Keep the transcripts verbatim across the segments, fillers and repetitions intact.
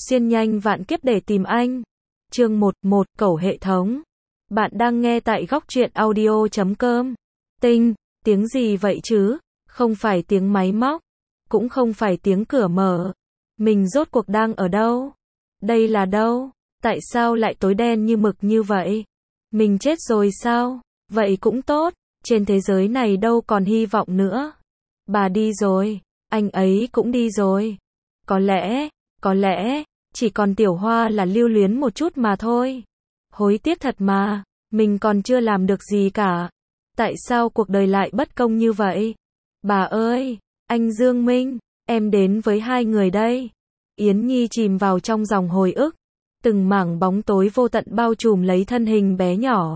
Xuyên nhanh vạn kiếp để tìm anh. Chương một, một, cẩu hệ thống. Bạn đang nghe tại góc truyện audio chấm com. Tinh, tiếng gì vậy chứ? Không phải tiếng máy móc, cũng không phải tiếng cửa mở. Mình rốt cuộc đang ở đâu? Đây là đâu? Tại sao lại tối đen như mực như vậy? Mình chết rồi sao? Vậy cũng tốt, trên thế giới này đâu còn hy vọng nữa. Bà đi rồi, anh ấy cũng đi rồi. Có lẽ, có lẽ, chỉ còn Tiểu Hoa là lưu luyến một chút mà thôi. Hối tiếc thật mà, mình còn chưa làm được gì cả. Tại sao cuộc đời lại bất công như vậy? Bà ơi, anh Dương Minh, em đến với hai người đây. Yến Nhi chìm vào trong dòng hồi ức. Từng mảng bóng tối vô tận bao trùm lấy thân hình bé nhỏ.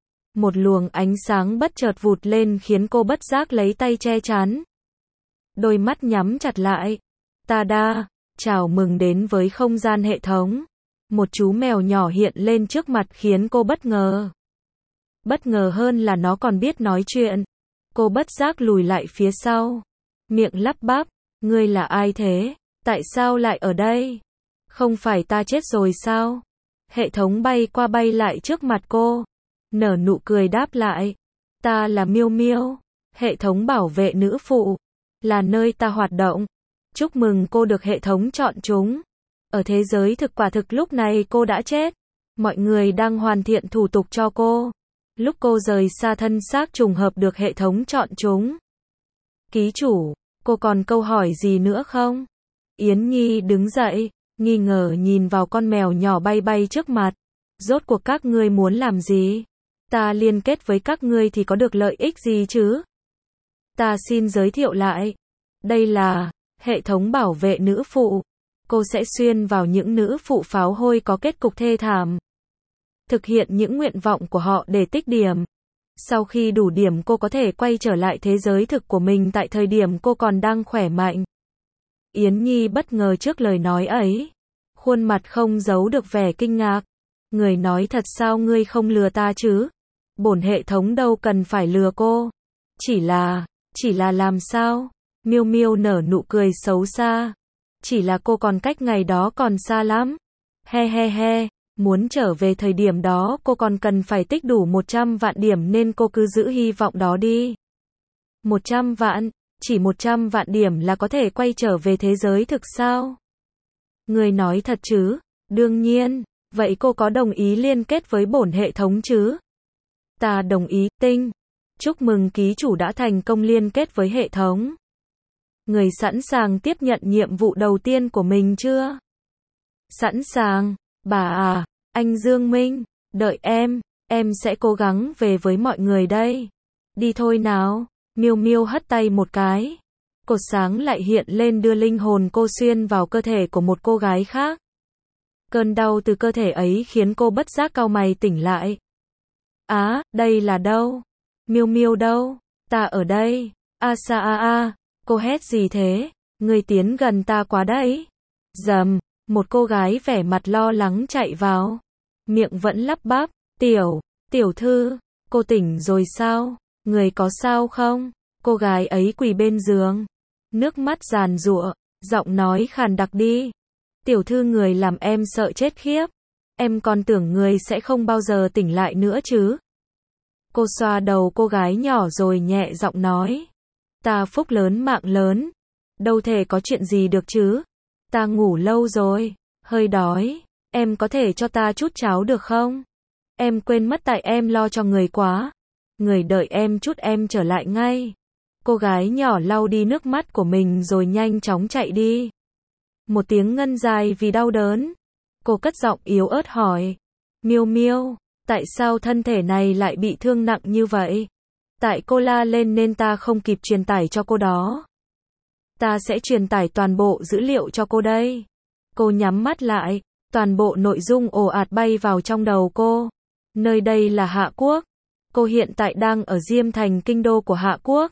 Một luồng ánh sáng bất chợt vụt lên khiến cô bất giác lấy tay che chắn. Đôi mắt nhắm chặt lại. Ta-da, chào mừng đến với không gian hệ thống. Một chú mèo nhỏ hiện lên trước mặt khiến cô bất ngờ. Bất ngờ hơn là nó còn biết nói chuyện. Cô bất giác lùi lại phía sau. Miệng lắp bắp, ngươi là ai thế? Tại sao lại ở đây? Không phải ta chết rồi sao? Hệ thống bay qua bay lại trước mặt cô. Nở nụ cười đáp lại. Ta là Miêu Miêu. Hệ thống bảo vệ nữ phụ. Là nơi ta hoạt động. Chúc mừng cô được hệ thống chọn chúng. Ở thế giới thực quả thực lúc này cô đã chết. Mọi người đang hoàn thiện thủ tục cho cô. Lúc cô rời xa thân xác trùng hợp được hệ thống chọn chúng. Ký chủ, cô còn câu hỏi gì nữa không? Yến Nhi đứng dậy, nghi ngờ nhìn vào con mèo nhỏ bay bay trước mặt. Rốt cuộc các ngươi muốn làm gì? Ta liên kết với các ngươi thì có được lợi ích gì chứ? Ta xin giới thiệu lại. Đây là hệ thống bảo vệ nữ phụ. Cô sẽ xuyên vào những nữ phụ pháo hôi có kết cục thê thảm. Thực hiện những nguyện vọng của họ để tích điểm. Sau khi đủ điểm cô có thể quay trở lại thế giới thực của mình tại thời điểm cô còn đang khỏe mạnh. Yến Nhi bất ngờ trước lời nói ấy. Khuôn mặt không giấu được vẻ kinh ngạc. Người nói thật sao ngươi không lừa ta chứ? Bổn hệ thống đâu cần phải lừa cô. Chỉ là, chỉ là làm sao? Miêu Miêu nở nụ cười xấu xa. Chỉ là cô còn cách ngày đó còn xa lắm. He he he, muốn trở về thời điểm đó cô còn cần phải tích đủ một trăm vạn điểm nên cô cứ giữ hy vọng đó đi. một trăm vạn, chỉ một trăm vạn điểm là có thể quay trở về thế giới thực sao? Người nói thật chứ? Đương nhiên, vậy cô có đồng ý liên kết với bổn hệ thống chứ? Ta đồng ý, Tinh. Chúc mừng ký chủ đã thành công liên kết với hệ thống. Người sẵn sàng tiếp nhận nhiệm vụ đầu tiên của mình chưa? Sẵn sàng, bà à, anh Dương Minh, đợi em, em sẽ cố gắng về với mọi người đây. Đi thôi nào, Miêu Miêu hất tay một cái. Cột sáng lại hiện lên đưa linh hồn cô xuyên vào cơ thể của một cô gái khác. Cơn đau từ cơ thể ấy khiến cô bất giác cau mày tỉnh lại. Á, à, đây là đâu? Miêu Miêu đâu? Ta ở đây. A sa a a. Cô hét gì thế? Người tiến gần ta quá đấy. Dầm, một cô gái vẻ mặt lo lắng chạy vào. Miệng vẫn lắp bắp. Tiểu, tiểu thư, cô tỉnh rồi sao? Người có sao không? Cô gái ấy quỳ bên giường. Nước mắt giàn giụa, giọng nói khàn đặc đi. Tiểu thư người làm em sợ chết khiếp. Em còn tưởng người sẽ không bao giờ tỉnh lại nữa chứ. Cô xoa đầu cô gái nhỏ rồi nhẹ giọng nói. Ta phúc lớn mạng lớn. Đâu thể có chuyện gì được chứ. Ta ngủ lâu rồi, hơi đói. Em có thể cho ta chút cháo được không? Em quên mất tại em lo cho người quá. Người đợi em chút em trở lại ngay. Cô gái nhỏ lau đi nước mắt của mình rồi nhanh chóng chạy đi. Một tiếng ngân dài vì đau đớn. Cô cất giọng yếu ớt hỏi. Miêu Miêu, tại sao thân thể này lại bị thương nặng như vậy? Tại cô la lên nên ta không kịp truyền tải cho cô đó. Ta sẽ truyền tải toàn bộ dữ liệu cho cô đây. Cô nhắm mắt lại, toàn bộ nội dung ồ ạt bay vào trong đầu cô. Nơi đây là Hạ Quốc. Cô hiện tại đang ở Diêm Thành kinh đô của Hạ Quốc.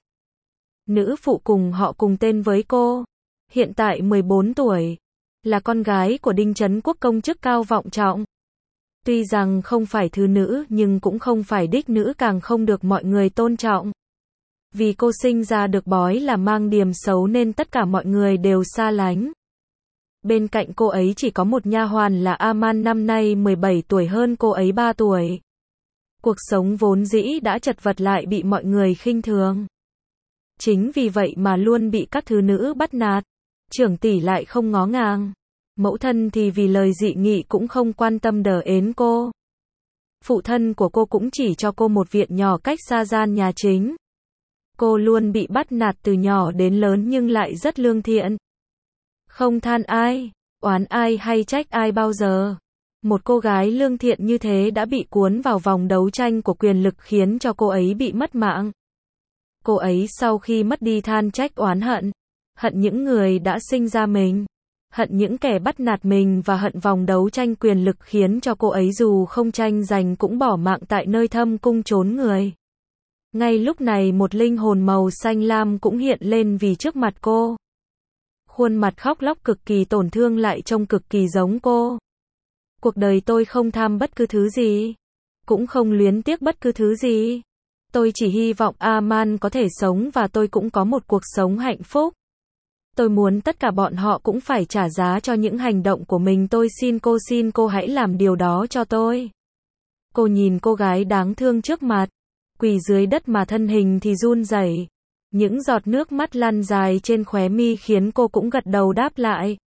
Nữ phụ cùng họ cùng tên với cô. Hiện tại mười bốn tuổi. Là con gái của Đinh Trấn Quốc công chức cao vọng trọng. Tuy rằng không phải thứ nữ nhưng cũng không phải đích nữ càng không được mọi người tôn trọng. Vì cô sinh ra được bói là mang điềm xấu nên tất cả mọi người đều xa lánh. Bên cạnh cô ấy chỉ có một nha hoàn là Aman, năm nay mười bảy tuổi, hơn cô ấy ba tuổi. Cuộc sống vốn dĩ đã chật vật lại bị mọi người khinh thường. Chính vì vậy mà luôn bị các thứ nữ bắt nạt. Trưởng tỷ lại không ngó ngàng. Mẫu thân thì vì lời dị nghị cũng không quan tâm đờ ến cô. Phụ thân của cô cũng chỉ cho cô một viện nhỏ cách xa gian nhà chính. Cô luôn bị bắt nạt từ nhỏ đến lớn nhưng lại rất lương thiện. Không than ai, oán ai hay trách ai bao giờ. Một cô gái lương thiện như thế đã bị cuốn vào vòng đấu tranh của quyền lực khiến cho cô ấy bị mất mạng. Cô ấy sau khi mất đi than trách oán hận. Hận những người đã sinh ra mình. Hận những kẻ bắt nạt mình và hận vòng đấu tranh quyền lực khiến cho cô ấy dù không tranh giành cũng bỏ mạng tại nơi thâm cung trốn người. Ngay lúc này một linh hồn màu xanh lam cũng hiện lên vì trước mặt cô. Khuôn mặt khóc lóc cực kỳ tổn thương lại trông cực kỳ giống cô. Cuộc đời tôi không tham bất cứ thứ gì. Cũng không luyến tiếc bất cứ thứ gì. Tôi chỉ hy vọng Aman có thể sống và tôi cũng có một cuộc sống hạnh phúc. Tôi muốn tất cả bọn họ cũng phải trả giá cho những hành động của mình. Tôi xin cô, xin cô hãy làm điều đó cho tôi. Cô nhìn cô gái đáng thương trước mặt. Quỳ dưới đất mà thân hình thì run rẩy. Những giọt nước mắt lăn dài trên khóe mi khiến cô cũng gật đầu đáp lại.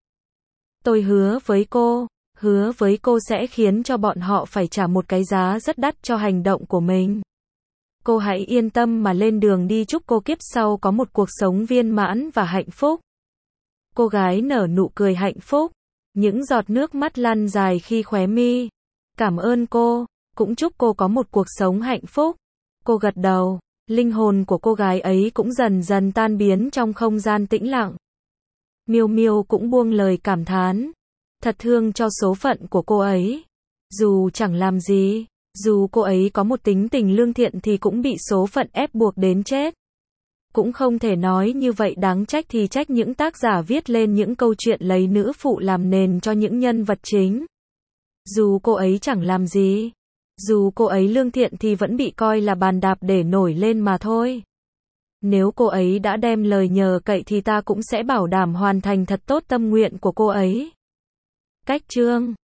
Tôi hứa với cô, hứa với cô sẽ khiến cho bọn họ phải trả một cái giá rất đắt cho hành động của mình. Cô hãy yên tâm mà lên đường đi, chúc cô kiếp sau có một cuộc sống viên mãn và hạnh phúc. Cô gái nở nụ cười hạnh phúc, những giọt nước mắt lăn dài khi khóe mi. Cảm ơn cô, cũng chúc cô có một cuộc sống hạnh phúc. Cô gật đầu, linh hồn của cô gái ấy cũng dần dần tan biến trong không gian tĩnh lặng. Miêu Miêu cũng buông lời cảm thán, thật thương cho số phận của cô ấy. Dù chẳng làm gì, dù cô ấy có một tính tình lương thiện thì cũng bị số phận ép buộc đến chết. Cũng không thể nói như vậy, đáng trách thì trách những tác giả viết lên những câu chuyện lấy nữ phụ làm nền cho những nhân vật chính. Dù cô ấy chẳng làm gì, dù cô ấy lương thiện thì vẫn bị coi là bàn đạp để nổi lên mà thôi. Nếu cô ấy đã đem lời nhờ cậy thì ta cũng sẽ bảo đảm hoàn thành thật tốt tâm nguyện của cô ấy. Cách chương